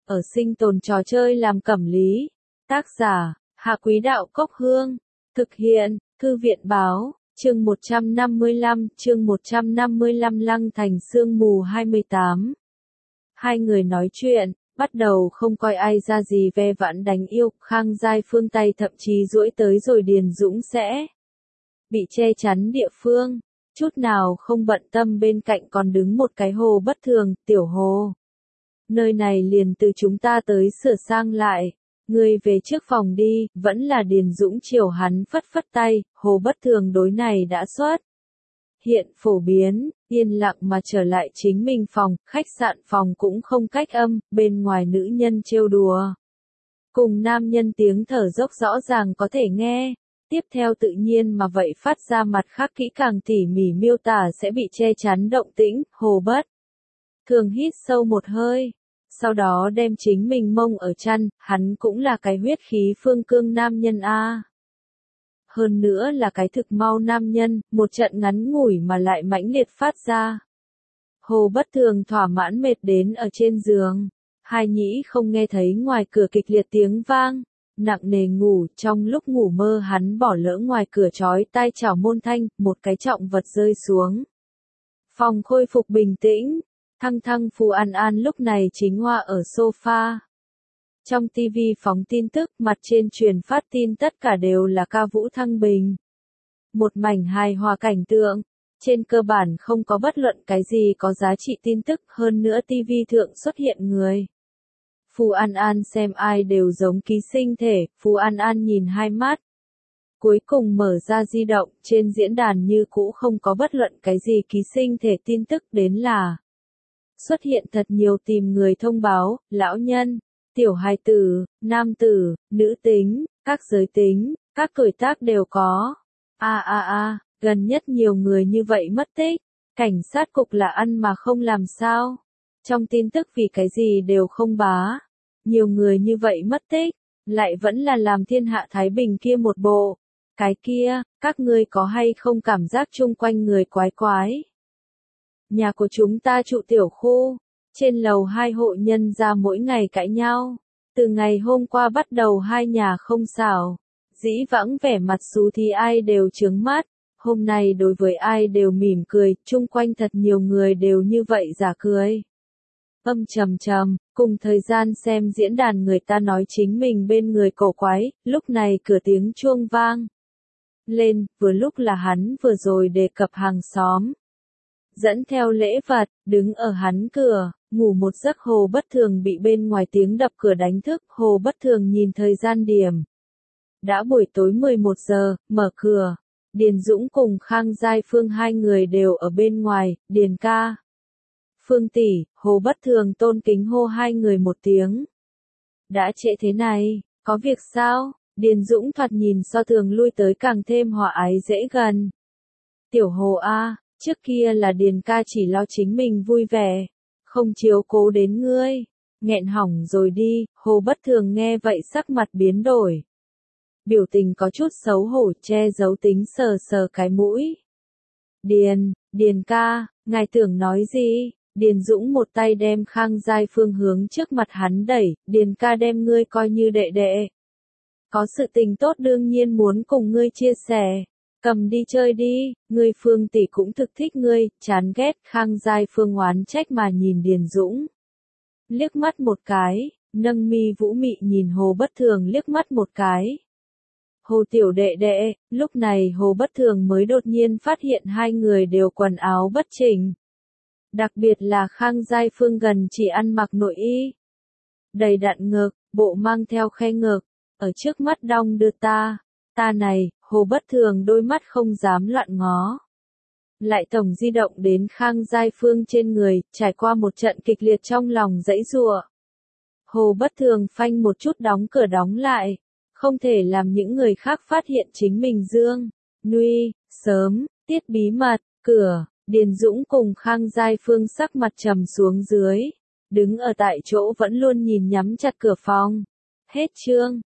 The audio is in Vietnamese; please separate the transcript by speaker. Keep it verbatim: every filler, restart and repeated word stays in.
Speaker 1: ở sinh tồn trò chơi làm cẩm lý. Tác giả, Hạ Quý Đạo Cốc Hương. Thực hiện, Thư viện Báo, chương một trăm năm mươi lăm, chương một trăm năm mươi lăm Lăng Thành Sương Mù hai mươi tám. Hai người nói chuyện, bắt đầu không coi ai ra gì ve vãn đánh yêu, Khang Giai Phương tay thậm chí duỗi tới rồi Điền Dũng sẽ bị che chắn địa phương, chút nào không bận tâm bên cạnh còn đứng một cái hồ bất thường, tiểu hồ. Nơi này liền từ chúng ta tới sửa sang lại, ngươi về trước phòng đi, vẫn là Điền Dũng chiều hắn phất phất tay, hồ bất thường đối này đã xuất hiện phổ biến, yên lặng mà trở lại chính mình phòng, khách sạn phòng cũng không cách âm, bên ngoài nữ nhân trêu đùa. Cùng nam nhân tiếng thở dốc rõ ràng có thể nghe, tiếp theo tự nhiên mà vậy phát ra mặt khác kỹ càng tỉ mỉ miêu tả sẽ bị che chắn động tĩnh, hồ bất thường hít sâu một hơi. Sau đó đem chính mình mông ở chăn, hắn cũng là cái huyết khí phương cương nam nhân a. Hơn nữa là cái thực mau nam nhân, một trận ngắn ngủi mà lại mãnh liệt phát ra. Hồ bất thường thỏa mãn mệt đến ở trên giường, hai nhĩ không nghe thấy ngoài cửa kịch liệt tiếng vang, nặng nề ngủ, trong lúc ngủ mơ hắn bỏ lỡ ngoài cửa chói tai chảo môn thanh, một cái trọng vật rơi xuống. Phòng khôi phục bình tĩnh. Thăng thăng Phù An An lúc này chính hoa ở sofa. Trong tivi phóng tin tức, mặt trên truyền phát tin tất cả đều là ca vũ thăng bình. Một mảnh hài hòa cảnh tượng, trên cơ bản không có bất luận cái gì có giá trị tin tức, hơn nữa tivi thượng xuất hiện người. Phù An An xem ai đều giống ký sinh thể, Phù An An nhìn hai mắt. Cuối cùng mở ra di động, trên diễn đàn như cũ không có bất luận cái gì ký sinh thể tin tức đến là. Xuất hiện thật nhiều tìm người thông báo, lão nhân, tiểu hài tử, nam tử, nữ tính, các giới tính, các tuổi tác đều có. A a a, gần nhất nhiều người như vậy mất tích, cảnh sát cục là ăn mà không làm sao. Trong tin tức vì cái gì đều không bá, nhiều người như vậy mất tích, lại vẫn là làm thiên hạ Thái Bình kia một bộ. Cái kia, các ngươi có hay không cảm giác chung quanh người quái quái? Nhà của chúng ta trụ tiểu khu, trên lầu hai hộ nhân ra mỗi ngày cãi nhau. Từ ngày hôm qua bắt đầu hai nhà không xảo, dĩ vãng vẻ mặt xú thì ai đều trướng mắt, hôm nay đối với ai đều mỉm cười, chung quanh thật nhiều người đều như vậy giả cười. Âm trầm trầm, cùng thời gian xem diễn đàn người ta nói chính mình bên người cổ quái, lúc này cửa tiếng chuông vang lên, vừa lúc là hắn vừa rồi đề cập hàng xóm. Dẫn theo lễ vật, đứng ở hắn cửa, ngủ một giấc hồ bất thường bị bên ngoài tiếng đập cửa đánh thức, hồ bất thường nhìn thời gian điểm. Đã buổi tối mười một giờ, mở cửa, Điền Dũng cùng Khang Giai Phương hai người đều ở bên ngoài, Điền ca. Phương tỷ, hồ bất thường tôn kính hô hai người một tiếng. Đã trễ thế này, có việc sao? Điền Dũng thoạt nhìn so thường lui tới càng thêm hòa ái dễ gần. Tiểu hồ a. Trước kia là Điền ca chỉ lo chính mình vui vẻ, không chiếu cố đến ngươi, nghẹn hỏng rồi đi, hồ bất thường nghe vậy sắc mặt biến đổi. Biểu tình có chút xấu hổ che giấu tính sờ sờ cái mũi. Điền, Điền ca, ngài tưởng nói gì? Điền Dũng một tay đem Khang Giai Phương hướng trước mặt hắn đẩy, Điền ca đem ngươi coi như đệ đệ. Có sự tình tốt đương nhiên muốn cùng ngươi chia sẻ. Cầm đi chơi đi, ngươi Phương tỷ cũng thực thích ngươi, chán ghét, Khang Giai Phương oán trách mà nhìn Điền Dũng. Liếc mắt một cái, nâng mi vũ mị nhìn hồ bất thường liếc mắt một cái. Hồ tiểu đệ đệ, lúc này hồ bất thường mới đột nhiên phát hiện hai người đều quần áo bất chỉnh. Đặc biệt là Khang Giai Phương gần chỉ ăn mặc nội y. Đầy đặn ngực, bộ mang theo khe ngực, ở trước mắt đong đưa ta, ta này. Hồ bất thường đôi mắt không dám loạn ngó. Lại tổng di động đến Khang Giai Phương trên người, trải qua một trận kịch liệt trong lòng dãy giụa. Hồ bất thường phanh một chút đóng cửa đóng lại. Không thể làm những người khác phát hiện chính mình dương. Nuy, sớm, tiết bí mật, cửa, Điền Dũng cùng Khang Giai Phương sắc mặt trầm xuống dưới. Đứng ở tại chỗ vẫn luôn nhìn nhắm chặt cửa phòng. Hết chương.